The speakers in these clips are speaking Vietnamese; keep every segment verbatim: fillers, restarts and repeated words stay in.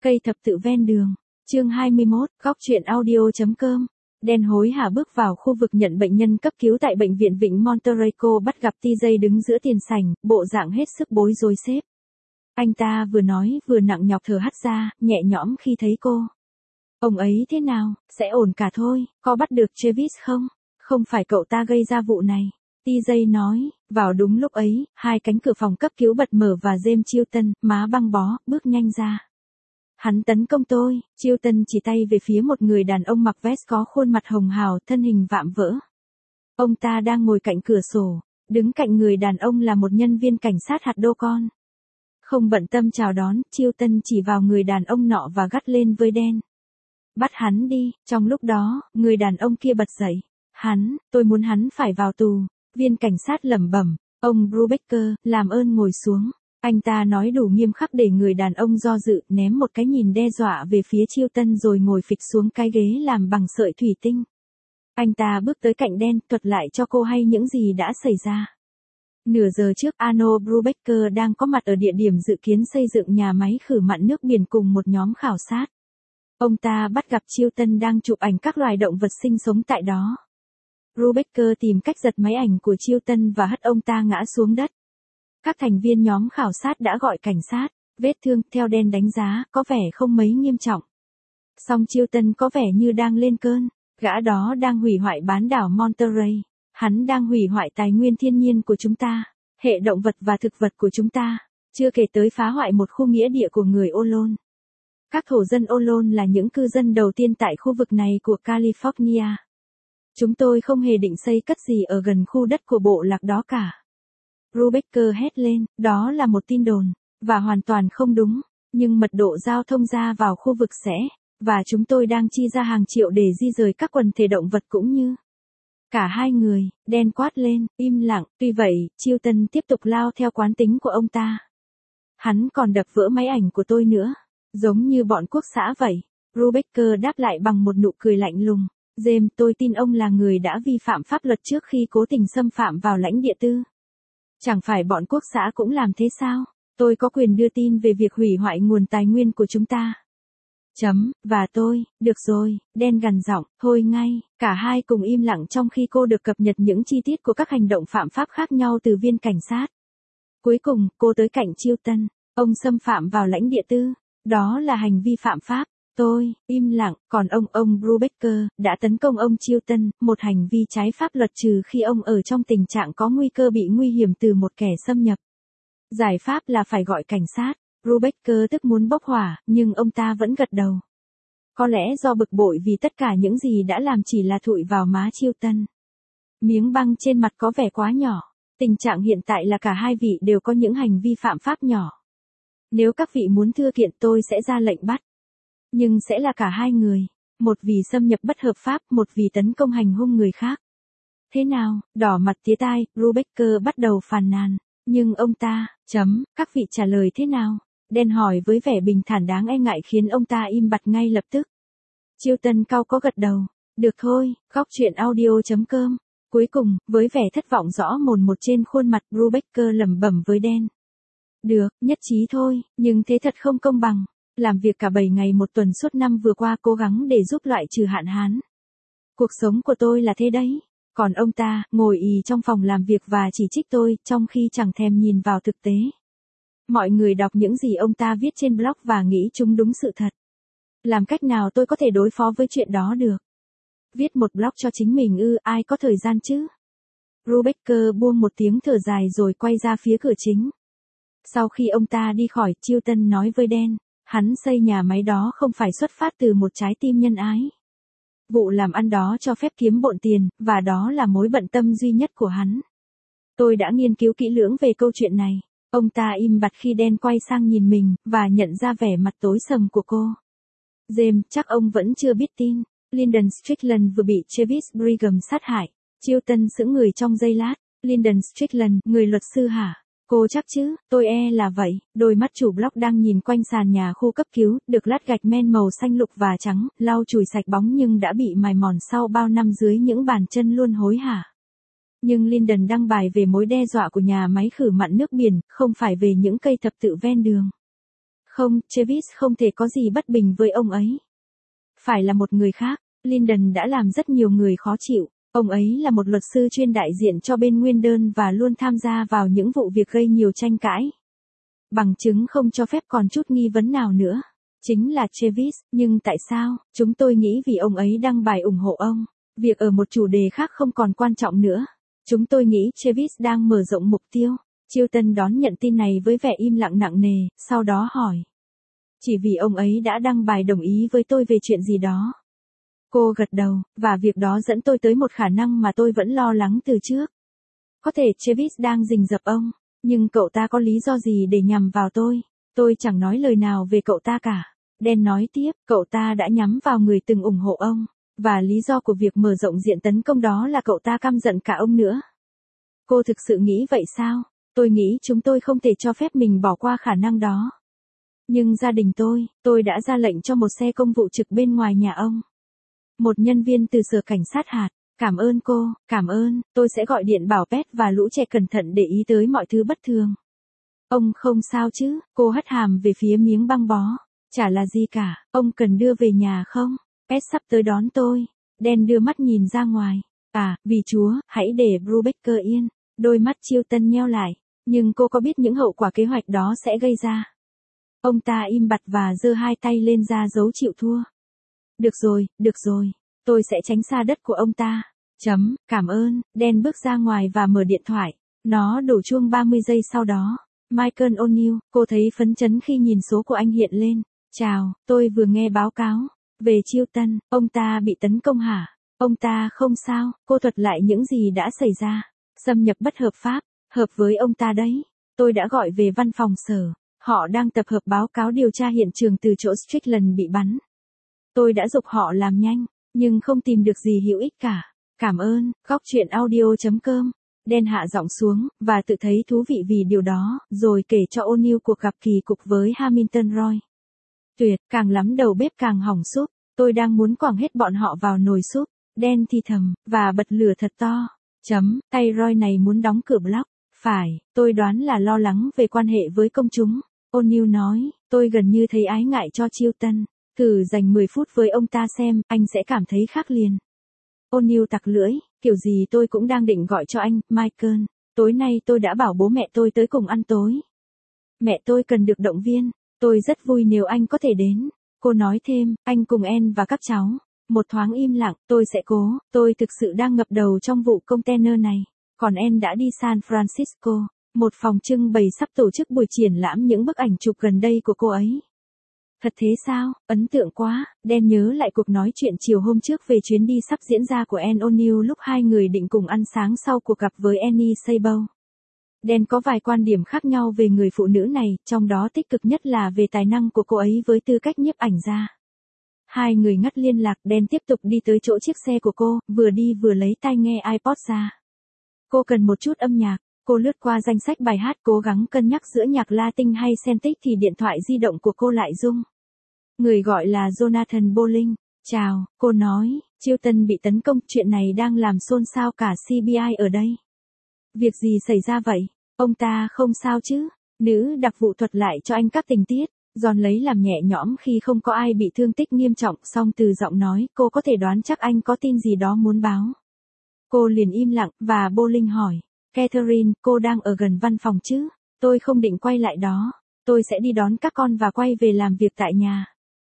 Cây thập tự ven đường. Chương hai mươi mốt, góc truyện audio.com. Dan hối hả bước vào khu vực nhận bệnh nhân cấp cứu tại bệnh viện Vịnh Monterey. Cô bắt gặp tê gi đứng giữa tiền sảnh, bộ dạng hết sức bối rối xếp. Anh ta vừa nói vừa nặng nhọc thở hắt ra, nhẹ nhõm khi thấy cô. Ông ấy thế nào, sẽ ổn cả thôi, có bắt được Travis không? Không phải cậu ta gây ra vụ này. tê gi nói, vào đúng lúc ấy, hai cánh cửa phòng cấp cứu bật mở và James Chilton, má băng bó, bước nhanh ra. Hắn tấn công tôi. Chilton chỉ tay về phía một người đàn ông mặc vest có khuôn mặt hồng hào, thân hình vạm vỡ. Ông ta đang ngồi cạnh cửa sổ, đứng cạnh người đàn ông là một nhân viên cảnh sát hạt đô con. Không bận tâm chào đón, Chilton chỉ vào người đàn ông nọ và gắt lên với Dan. Bắt hắn đi. Trong lúc đó, người đàn ông kia bật dậy. Hắn, tôi muốn hắn phải vào tù. Viên cảnh sát lẩm bẩm. Ông Brubaker, làm ơn ngồi xuống. Anh ta nói đủ nghiêm khắc để người đàn ông do dự, ném một cái nhìn đe dọa về phía Chilton rồi ngồi phịch xuống cái ghế làm bằng sợi thủy tinh. Anh ta bước tới cạnh Dan, thuật lại cho cô hay những gì đã xảy ra. Nửa giờ trước, Arnold Brubaker đang có mặt ở địa điểm dự kiến xây dựng nhà máy khử mặn nước biển cùng một nhóm khảo sát. Ông ta bắt gặp Chilton đang chụp ảnh các loài động vật sinh sống tại đó. Brubaker tìm cách giật máy ảnh của Chilton và hất ông ta ngã xuống đất. Các thành viên nhóm khảo sát đã gọi cảnh sát. Vết thương, theo Dan đánh giá, có vẻ không mấy nghiêm trọng. Song Chilton có vẻ như đang lên cơn. Gã đó đang hủy hoại bán đảo Monterey. Hắn đang hủy hoại tài nguyên thiên nhiên của chúng ta, hệ động vật và thực vật của chúng ta, chưa kể tới phá hoại một khu nghĩa địa của người Ohlone. Các thổ dân Ohlone là những cư dân đầu tiên tại khu vực này của California. Chúng tôi không hề định xây cất gì ở gần khu đất của bộ lạc đó cả. Brubaker hét lên, đó là một tin đồn, và hoàn toàn không đúng, nhưng mật độ giao thông ra vào khu vực sẽ, và chúng tôi đang chi ra hàng triệu để di rời các quần thể động vật cũng như. Cả hai người, Dan quát lên, im lặng, tuy vậy, Chilton tiếp tục lao theo quán tính của ông ta. Hắn còn đập vỡ máy ảnh của tôi nữa, giống như bọn quốc xã vậy. Brubaker đáp lại bằng một nụ cười lạnh lùng. James, tôi tin ông là người đã vi phạm pháp luật trước khi cố tình xâm phạm vào lãnh địa tư. Chẳng phải bọn quốc xã cũng làm thế sao? Tôi có quyền đưa tin về việc hủy hoại nguồn tài nguyên của chúng ta. Chấm, và tôi, được rồi, Dan gằn giọng, thôi ngay, cả hai cùng im lặng trong khi cô được cập nhật những chi tiết của các hành động phạm pháp khác nhau từ viên cảnh sát. Cuối cùng, cô tới cạnh Chilton, ông xâm phạm vào lãnh địa tư, đó là hành vi phạm pháp. Tôi, im lặng, còn ông, ông Brubaker, đã tấn công ông Chilton, một hành vi trái pháp luật trừ khi ông ở trong tình trạng có nguy cơ bị nguy hiểm từ một kẻ xâm nhập. Giải pháp là phải gọi cảnh sát. Brubaker tức muốn bốc hỏa, nhưng ông ta vẫn gật đầu. Có lẽ do bực bội vì tất cả những gì đã làm chỉ là thụi vào má Chilton. Miếng băng trên mặt có vẻ quá nhỏ. Tình trạng hiện tại là cả hai vị đều có những hành vi phạm pháp nhỏ. Nếu các vị muốn thưa kiện tôi sẽ ra lệnh bắt. Nhưng sẽ là cả hai người. Một vì xâm nhập bất hợp pháp, một vì tấn công hành hung người khác. Thế nào, đỏ mặt tía tai, Brubaker bắt đầu phàn nàn. Nhưng ông ta, chấm, các vị trả lời thế nào? Dan hỏi với vẻ bình thản đáng e ngại khiến ông ta im bặt ngay lập tức. Chilton cau có gật đầu. Được thôi, góc truyện audio.com. Cuối cùng, với vẻ thất vọng rõ mồn một trên khuôn mặt, Brubaker lẩm bẩm với Dan. Được, nhất trí thôi, nhưng thế thật không công bằng. Làm việc cả bảy ngày một tuần suốt năm vừa qua cố gắng để giúp loại trừ hạn hán. Cuộc sống của tôi là thế đấy. Còn ông ta, ngồi ì trong phòng làm việc và chỉ trích tôi, trong khi chẳng thèm nhìn vào thực tế. Mọi người đọc những gì ông ta viết trên blog và nghĩ chúng đúng sự thật. Làm cách nào tôi có thể đối phó với chuyện đó được? Viết một blog cho chính mình ư, ai có thời gian chứ? Brubaker buông một tiếng thở dài rồi quay ra phía cửa chính. Sau khi ông ta đi khỏi, Chilton nói với Dan, hắn xây nhà máy đó không phải xuất phát từ một trái tim nhân ái. Vụ làm ăn đó cho phép kiếm bộn tiền, và đó là mối bận tâm duy nhất của hắn. Tôi đã nghiên cứu kỹ lưỡng về câu chuyện này. Ông ta im bặt khi Dan quay sang nhìn mình, và nhận ra vẻ mặt tối sầm của cô. James, chắc ông vẫn chưa biết tin. Lyndon Strickland vừa bị Travis Brigham sát hại. Chilton sững người trong giây lát. Lyndon Strickland, người luật sư hả? Cô chắc chứ, tôi e là vậy. Đôi mắt chủ blog đang nhìn quanh sàn nhà khu cấp cứu, được lát gạch men màu xanh lục và trắng, lau chùi sạch bóng nhưng đã bị mài mòn sau bao năm dưới những bàn chân luôn hối hả. Nhưng Lyndon đăng bài về mối đe dọa của nhà máy khử mặn nước biển, không phải về những cây thập tự ven đường. Không, Travis không thể có gì bất bình với ông ấy. Phải là một người khác, Lyndon đã làm rất nhiều người khó chịu. Ông ấy là một luật sư chuyên đại diện cho bên nguyên đơn và luôn tham gia vào những vụ việc gây nhiều tranh cãi. Bằng chứng không cho phép còn chút nghi vấn nào nữa. Chính là Travis, nhưng tại sao? Chúng tôi nghĩ vì ông ấy đăng bài ủng hộ ông. Việc ở một chủ đề khác không còn quan trọng nữa. Chúng tôi nghĩ Travis đang mở rộng mục tiêu. Chilton đón nhận tin này với vẻ im lặng nặng nề, sau đó hỏi. Chỉ vì ông ấy đã đăng bài đồng ý với tôi về chuyện gì đó. Cô gật đầu, và việc đó dẫn tôi tới một khả năng mà tôi vẫn lo lắng từ trước. Có thể Travis đang rình rập ông, nhưng cậu ta có lý do gì để nhằm vào tôi? Tôi chẳng nói lời nào về cậu ta cả. Dan nói tiếp, cậu ta đã nhắm vào người từng ủng hộ ông, và lý do của việc mở rộng diện tấn công đó là cậu ta căm giận cả ông nữa. Cô thực sự nghĩ vậy sao? Tôi nghĩ chúng tôi không thể cho phép mình bỏ qua khả năng đó. Nhưng gia đình tôi, tôi đã ra lệnh cho một xe công vụ trực bên ngoài nhà ông. Một nhân viên từ sở cảnh sát hạt. Cảm ơn cô, cảm ơn, tôi sẽ gọi điện bảo Pet và lũ trẻ cẩn thận để ý tới mọi thứ bất thường. Ông không sao chứ? Cô hất hàm về phía miếng băng bó. Chả là gì cả, ông cần đưa về nhà không? Pet sắp tới đón tôi. Dan đưa mắt nhìn ra ngoài. À, vì Chúa, hãy để Brubaker yên. Đôi mắt Chilton nheo lại. Nhưng cô có biết những hậu quả kế hoạch đó sẽ gây ra? Ông ta im bặt và giơ hai tay lên ra dấu chịu thua. Được rồi, được rồi. Tôi sẽ tránh xa đất của ông ta. Chấm, cảm ơn. Dan bước ra ngoài và mở điện thoại. Nó đổ chuông ba mươi giây sau đó. Michael O'Neill, cô thấy phấn chấn khi nhìn số của anh hiện lên. Chào, tôi vừa nghe báo cáo. Về Chilton, ông ta bị tấn công hả? Ông ta không sao, cô thuật lại những gì đã xảy ra. Xâm nhập bất hợp pháp, hợp với ông ta đấy. Tôi đã gọi về văn phòng sở. Họ đang tập hợp báo cáo điều tra hiện trường từ chỗ Strickland bị bắn. Tôi đã giục họ làm nhanh, nhưng không tìm được gì hữu ích cả. Cảm ơn, góc chuyện audio chấm com. Dan hạ giọng xuống, và tự thấy thú vị vì điều đó, rồi kể cho O'Neill cuộc gặp kỳ cục với Hamilton Roy. Tuyệt, càng lắm đầu bếp càng hỏng súp. Tôi đang muốn quẳng hết bọn họ vào nồi súp. Dan thì thầm, và bật lửa thật to. Chấm, tay Roy này muốn đóng cửa blog. Phải, tôi đoán là lo lắng về quan hệ với công chúng. O'Neill nói, tôi gần như thấy ái ngại cho Chilton. Thử dành mười phút với ông ta xem, anh sẽ cảm thấy khác liền. O'Neill tặc lưỡi, kiểu gì tôi cũng đang định gọi cho anh, Michael. Tối nay tôi đã bảo bố mẹ tôi tới cùng ăn tối. Mẹ tôi cần được động viên, tôi rất vui nếu anh có thể đến. Cô nói thêm, anh cùng Anne và các cháu. Một thoáng im lặng, tôi sẽ cố, tôi thực sự đang ngập đầu trong vụ container này. Còn Anne đã đi San Francisco. Một phòng trưng bày sắp tổ chức buổi triển lãm những bức ảnh chụp gần đây của cô ấy. Thật thế sao? Ấn tượng quá. Dan nhớ lại cuộc nói chuyện chiều hôm trước về chuyến đi sắp diễn ra của Anne O'Neill lúc hai người định cùng ăn sáng sau cuộc gặp với Annie Sabo. Dan có vài quan điểm khác nhau về người phụ nữ này, trong đó tích cực nhất là về tài năng của cô ấy với tư cách nhiếp ảnh gia. Hai người ngắt liên lạc, Dan tiếp tục đi tới chỗ chiếc xe của cô, vừa đi vừa lấy tai nghe iPod ra. Cô cần một chút âm nhạc. Cô lướt qua danh sách bài hát cố gắng cân nhắc giữa nhạc Latin hay Celtic thì điện thoại di động của cô lại rung. Người gọi là Jonathan Bolling. Chào, cô nói, Chilton bị tấn công, chuyện này đang làm xôn xao cả xê bê i ở đây. Việc gì xảy ra vậy? Ông ta không sao chứ? Nữ đặc vụ thuật lại cho anh các tình tiết. John lấy làm nhẹ nhõm khi không có ai bị thương tích nghiêm trọng, song từ giọng nói, cô có thể đoán chắc anh có tin gì đó muốn báo. Cô liền im lặng, và Bolling hỏi. Catherine, cô đang ở gần văn phòng chứ? Tôi không định quay lại đó. Tôi sẽ đi đón các con và quay về làm việc tại nhà.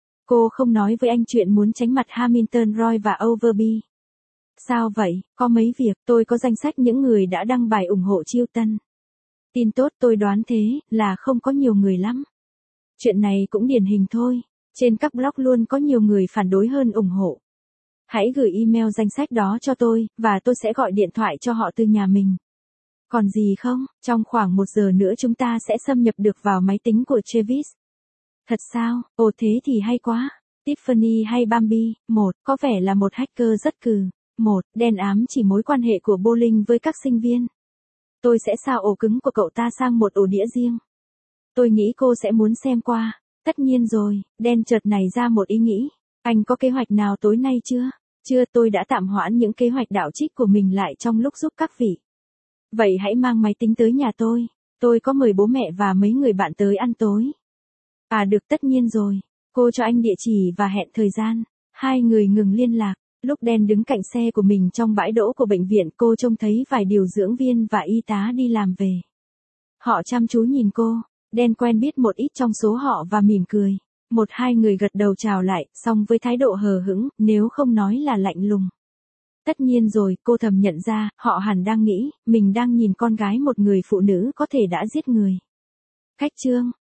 Cô không nói với anh chuyện muốn tránh mặt Hamilton Roy và Overby. Sao vậy? Có mấy việc, tôi có danh sách những người đã đăng bài ủng hộ Chilton. Tin tốt tôi đoán thế, là không có nhiều người lắm. Chuyện này cũng điển hình thôi. Trên các blog luôn có nhiều người phản đối hơn ủng hộ. Hãy gửi email danh sách đó cho tôi, và tôi sẽ gọi điện thoại cho họ từ nhà mình. Còn gì không? Trong khoảng một giờ nữa chúng ta sẽ xâm nhập được vào máy tính của Travis. Thật sao? Ồ thế thì hay quá. Tiffany hay Bambi? Một, có vẻ là một hacker rất cừ. Một, đen ám chỉ mối quan hệ của Bolling với các sinh viên. Tôi sẽ sao ổ cứng của cậu ta sang một ổ đĩa riêng. Tôi nghĩ cô sẽ muốn xem qua. Tất nhiên rồi, đen chợt nảy ra một ý nghĩ. Anh có kế hoạch nào tối nay chưa? Chưa, tôi đã tạm hoãn những kế hoạch đạo trích của mình lại trong lúc giúp các vị. Vậy hãy mang máy tính tới nhà tôi. Tôi có mời bố mẹ và mấy người bạn tới ăn tối. À được, tất nhiên rồi. Cô cho anh địa chỉ và hẹn thời gian. Hai người ngừng liên lạc. Lúc Dan đứng cạnh xe của mình trong bãi đỗ của bệnh viện, cô trông thấy vài điều dưỡng viên và y tá đi làm về. Họ chăm chú nhìn cô. Dan quen biết một ít trong số họ và mỉm cười. Một hai người gật đầu chào lại, song với thái độ hờ hững, nếu không nói là lạnh lùng. Tất nhiên rồi, cô thầm nhận ra, họ hẳn đang nghĩ, mình đang nhìn con gái một người phụ nữ có thể đã giết người. Khách trương,